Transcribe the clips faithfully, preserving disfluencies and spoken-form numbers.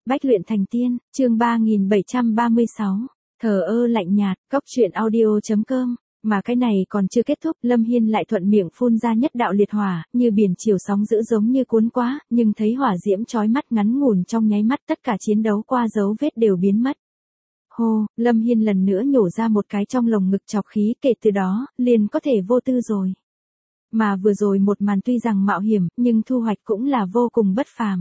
Bách luyện thành tiên, chương ba nghìn bảy trăm ba mươi sáu, thờ ơ lạnh nhạt, cóc truyện audio chấm com. Mà cái này còn chưa kết thúc, Lâm Hiên lại thuận miệng phun ra nhất đạo liệt hỏa, như biển chiều sóng dữ giống như cuốn quá, nhưng thấy hỏa diễm chói mắt ngắn ngủn trong nháy mắt, tất cả chiến đấu qua dấu vết đều biến mất. Hô, Lâm Hiên lần nữa nhổ ra một cái trong lồng ngực chọc khí, kể từ đó, liền có thể vô tư rồi. Mà vừa rồi một màn tuy rằng mạo hiểm, nhưng thu hoạch cũng là vô cùng bất phàm.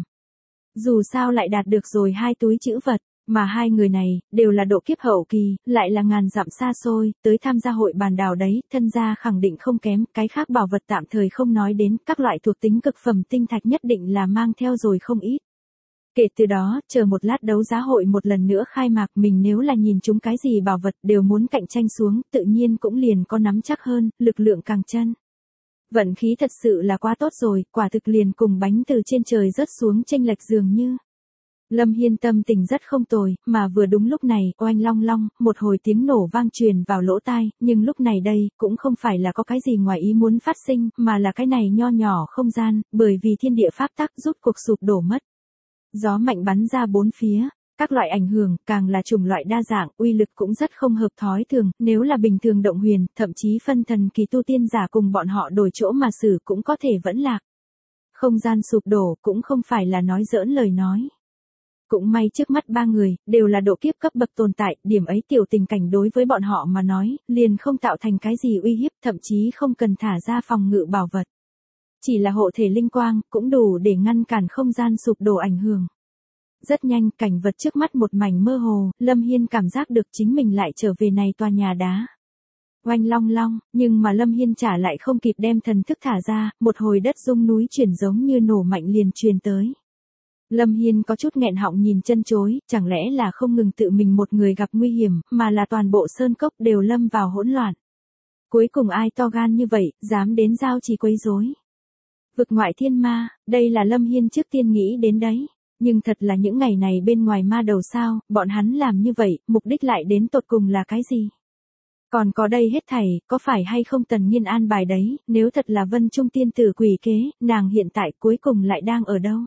Dù sao lại đạt được rồi hai túi trữ vật, mà hai người này, đều là độ kiếp hậu kỳ, lại là ngàn dặm xa xôi, tới tham gia hội bàn đảo đấy, thân gia khẳng định không kém, cái khác bảo vật tạm thời không nói đến, các loại thuộc tính cực phẩm tinh thạch nhất định là mang theo rồi không ít. Kể từ đó, chờ một lát đấu giá hội một lần nữa khai mạc, mình nếu là nhìn chúng cái gì bảo vật đều muốn cạnh tranh xuống, tự nhiên cũng liền có nắm chắc hơn, lực lượng càng chân. Vận khí thật sự là quá tốt rồi, quả thực liền cùng bánh từ trên trời rớt xuống chênh lệch dường như. Lâm Hiên tâm tình rất không tồi, mà vừa đúng lúc này, oanh long long, một hồi tiếng nổ vang truyền vào lỗ tai, nhưng lúc này đây, cũng không phải là có cái gì ngoài ý muốn phát sinh, mà là cái này nho nhỏ không gian, bởi vì thiên địa pháp tắc rút cuộc sụp đổ mất. Gió mạnh bắn ra bốn phía. Các loại ảnh hưởng, càng là chủng loại đa dạng, uy lực cũng rất không hợp thói thường, nếu là bình thường động huyền, thậm chí phân thần kỳ tu tiên giả cùng bọn họ đổi chỗ mà xử cũng có thể vẫn lạc. Không gian sụp đổ cũng không phải là nói giỡn lời nói. Cũng may trước mắt ba người, đều là độ kiếp cấp bậc tồn tại, điểm ấy tiểu tình cảnh đối với bọn họ mà nói, liền không tạo thành cái gì uy hiếp, thậm chí không cần thả ra phòng ngự bảo vật. Chỉ là hộ thể linh quang, cũng đủ để ngăn cản không gian sụp đổ ảnh hưởng. Rất nhanh, cảnh vật trước mắt một mảnh mơ hồ, Lâm Hiên cảm giác được chính mình lại trở về này tòa nhà đá. Oanh long long, nhưng mà Lâm Hiên trả lại không kịp đem thần thức thả ra, một hồi đất rung núi chuyển giống như nổ mạnh liền truyền tới. Lâm Hiên có chút nghẹn họng nhìn chân chối, chẳng lẽ là không ngừng tự mình một người gặp nguy hiểm, mà là toàn bộ sơn cốc đều lâm vào hỗn loạn. Cuối cùng ai to gan như vậy, dám đến giao trì quấy rối. Vực ngoại thiên ma, đây là Lâm Hiên trước tiên nghĩ đến đấy. Nhưng thật là những ngày này bên ngoài ma đầu sao, bọn hắn làm như vậy, mục đích lại đến tột cùng là cái gì? Còn có đây hết thảy, có phải hay không Tần Nhiên an bài đấy, nếu thật là Vân Trung tiên tử quỷ kế, nàng hiện tại cuối cùng lại đang ở đâu?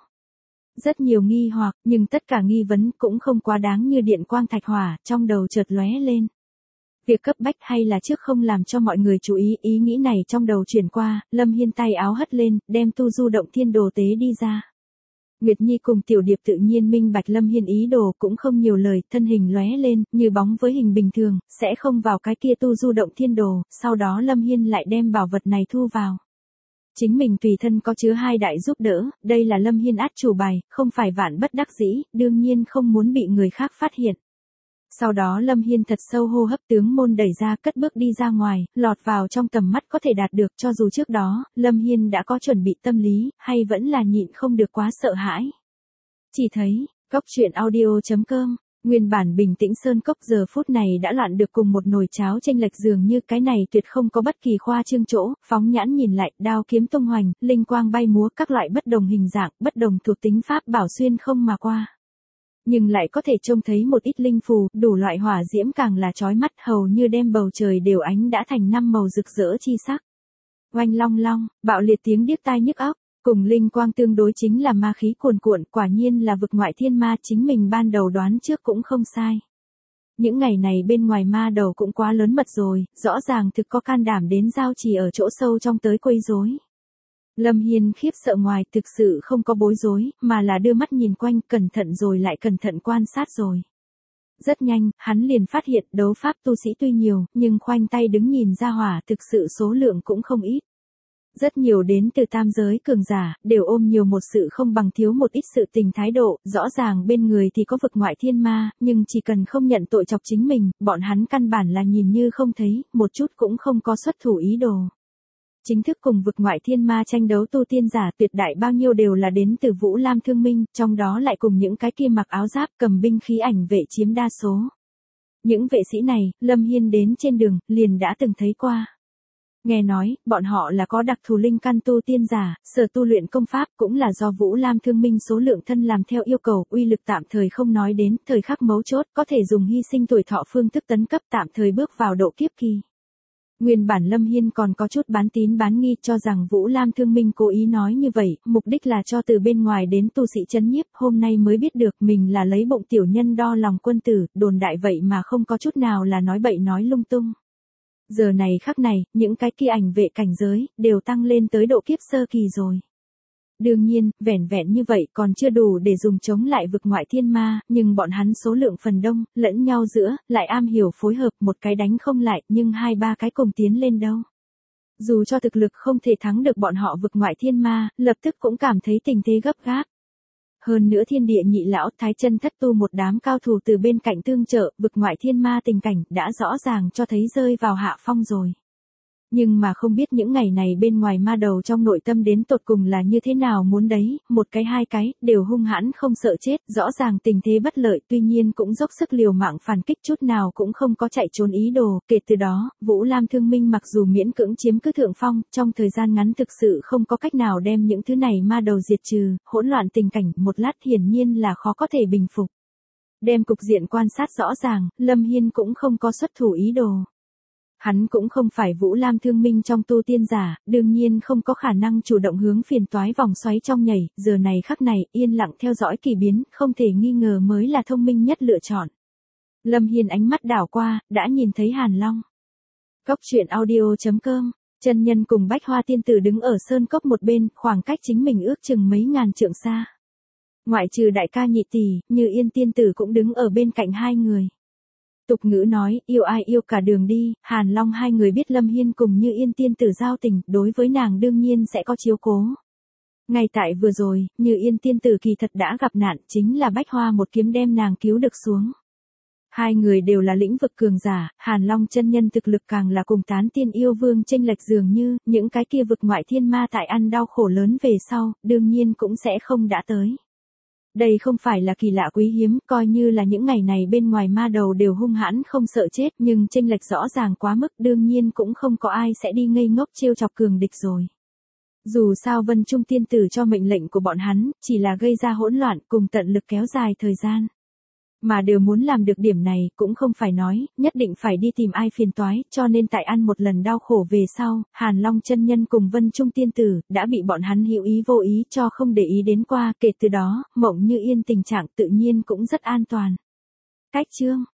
Rất nhiều nghi hoặc, nhưng tất cả nghi vấn cũng không quá đáng như điện quang thạch hỏa, trong đầu chợt lóe lên. Việc cấp bách hay là trước không làm cho mọi người chú ý, ý nghĩ này trong đầu chuyển qua, Lâm Hiên tay áo hất lên, đem tu du động thiên đồ tế đi ra. Nguyệt Nhi cùng Tiểu Điệp tự nhiên minh bạch Lâm Hiên ý đồ cũng không nhiều lời, thân hình lóe lên, như bóng với hình bình thường, sẽ không vào cái kia tu du động thiên đồ, sau đó Lâm Hiên lại đem bảo vật này thu vào. Chính mình tùy thân có chứa hai đại giúp đỡ, đây là Lâm Hiên át chủ bài, không phải vạn bất đắc dĩ, đương nhiên không muốn bị người khác phát hiện. Sau đó Lâm Hiên thật sâu hô hấp, tướng môn đẩy ra, cất bước đi ra ngoài, lọt vào trong tầm mắt có thể đạt được, cho dù trước đó, Lâm Hiên đã có chuẩn bị tâm lý, hay vẫn là nhịn không được quá sợ hãi. Chỉ thấy, cóc truyện audio chấm com, nguyên bản bình tĩnh sơn cốc giờ phút này đã loạn được cùng một nồi cháo chênh lệch dường như cái này tuyệt không có bất kỳ khoa trương chỗ, phóng nhãn nhìn lại, đao kiếm tung hoành, linh quang bay múa, các loại bất đồng hình dạng, bất đồng thuộc tính pháp bảo xuyên không mà qua. Nhưng lại có thể trông thấy một ít linh phù, đủ loại hỏa diễm càng là chói mắt, hầu như đem bầu trời đều ánh đã thành năm màu rực rỡ chi sắc. Oanh long long, bạo liệt tiếng điếc tai nhức óc, cùng linh quang tương đối chính là ma khí cuồn cuộn, quả nhiên là vực ngoại thiên ma, chính mình ban đầu đoán trước cũng không sai. Những ngày này bên ngoài ma đầu cũng quá lớn mật rồi, rõ ràng thực có can đảm đến giao trì ở chỗ sâu trong tới quấy rối. Lâm Hiên khiếp sợ ngoài, thực sự không có bối rối, mà là đưa mắt nhìn quanh, cẩn thận rồi lại cẩn thận quan sát rồi. Rất nhanh, hắn liền phát hiện đấu pháp tu sĩ tuy nhiều, nhưng khoanh tay đứng nhìn ra hỏa thực sự số lượng cũng không ít. Rất nhiều đến từ tam giới cường giả, đều ôm nhiều một sự không bằng thiếu một ít sự tình thái độ, rõ ràng bên người thì có vực ngoại thiên ma, nhưng chỉ cần không nhận tội chọc chính mình, bọn hắn căn bản là nhìn như không thấy, một chút cũng không có xuất thủ ý đồ. Chính thức cùng vực ngoại thiên ma tranh đấu tu tiên giả tuyệt đại bao nhiêu đều là đến từ Vũ Lam Thương Minh, trong đó lại cùng những cái kia mặc áo giáp cầm binh khí ảnh vệ chiếm đa số. Những vệ sĩ này, Lâm Hiên đến trên đường, liền đã từng thấy qua. Nghe nói, bọn họ là có đặc thù linh căn tu tiên giả, sở tu luyện công pháp cũng là do Vũ Lam Thương Minh số lượng thân làm theo yêu cầu, uy lực tạm thời không nói đến, thời khắc mấu chốt có thể dùng hy sinh tuổi thọ phương thức tấn cấp tạm thời bước vào độ kiếp kỳ. Nguyên bản Lâm Hiên còn có chút bán tín bán nghi cho rằng Vũ Lam Thương Minh cố ý nói như vậy, mục đích là cho từ bên ngoài đến tu sĩ chấn nhiếp, hôm nay mới biết được mình là lấy bụng tiểu nhân đo lòng quân tử, đồn đại vậy mà không có chút nào là nói bậy nói lung tung. Giờ này khắc này, những cái kia ảnh vệ cảnh giới, đều tăng lên tới độ kiếp sơ kỳ rồi. Đương nhiên, vẻn vẹn như vậy còn chưa đủ để dùng chống lại vực ngoại thiên ma, nhưng bọn hắn số lượng phần đông, lẫn nhau giữa, lại am hiểu phối hợp, một cái đánh không lại, nhưng hai ba cái cùng tiến lên đâu. Dù cho thực lực không thể thắng được bọn họ vực ngoại thiên ma, lập tức cũng cảm thấy tình thế gấp gáp. Hơn nữa thiên địa nhị lão thái chân thất tu một đám cao thủ từ bên cạnh tương trợ, vực ngoại thiên ma tình cảnh đã rõ ràng cho thấy rơi vào hạ phong rồi. Nhưng mà không biết những ngày này bên ngoài ma đầu trong nội tâm đến tột cùng là như thế nào muốn đấy, một cái hai cái, đều hung hãn không sợ chết, rõ ràng tình thế bất lợi tuy nhiên cũng dốc sức liều mạng phản kích chút nào cũng không có chạy trốn ý đồ, kể từ đó, Vũ Lam Thương Minh mặc dù miễn cưỡng chiếm cứ thượng phong, trong thời gian ngắn thực sự không có cách nào đem những thứ này ma đầu diệt trừ, hỗn loạn tình cảnh một lát hiển nhiên là khó có thể bình phục. Đem cục diện quan sát rõ ràng, Lâm Hiên cũng không có xuất thủ ý đồ. Hắn cũng không phải Vũ Lam Thương Minh trong tu tiên giả, đương nhiên không có khả năng chủ động hướng phiền toái vòng xoáy trong nhảy, giờ này khắc này, yên lặng theo dõi kỳ biến, không thể nghi ngờ mới là thông minh nhất lựa chọn. Lâm Hiên ánh mắt đảo qua, đã nhìn thấy Hàn Long. Cốc truyện audio chấm com, chân nhân cùng Bách Hoa tiên tử đứng ở sơn cốc một bên, khoảng cách chính mình ước chừng mấy ngàn trượng xa. Ngoại trừ đại ca nhị tỷ, Như Yên tiên tử cũng đứng ở bên cạnh hai người. Tục ngữ nói, yêu ai yêu cả đường đi, Hàn Long hai người biết Lâm Hiên cùng Như Yên tiên tử giao tình, đối với nàng đương nhiên sẽ có chiếu cố. Ngay tại vừa rồi, Như Yên tiên tử kỳ thật đã gặp nạn, chính là Bách Hoa một kiếm đem nàng cứu được xuống. Hai người đều là lĩnh vực cường giả, Hàn Long chân nhân thực lực càng là cùng tán tiên yêu vương chênh lệch dường như, những cái kia vực ngoại thiên ma tại ăn đau khổ lớn về sau, đương nhiên cũng sẽ không đã tới. Đây không phải là kỳ lạ quý hiếm, coi như là những ngày này bên ngoài ma đầu đều hung hãn không sợ chết, nhưng chênh lệch rõ ràng quá mức, đương nhiên cũng không có ai sẽ đi ngây ngốc trêu chọc cường địch rồi. Dù sao Vân Trung tiên tử cho mệnh lệnh của bọn hắn, chỉ là gây ra hỗn loạn cùng tận lực kéo dài thời gian. Mà đều muốn làm được điểm này, cũng không phải nói, nhất định phải đi tìm ai phiền toái, cho nên tại ăn một lần đau khổ về sau, Hàn Long chân nhân cùng Vân Trung tiên tử, đã bị bọn hắn hữu ý vô ý cho không để ý đến qua, kể từ đó, Mộng Như Yên tình trạng tự nhiên cũng rất an toàn. Cách chương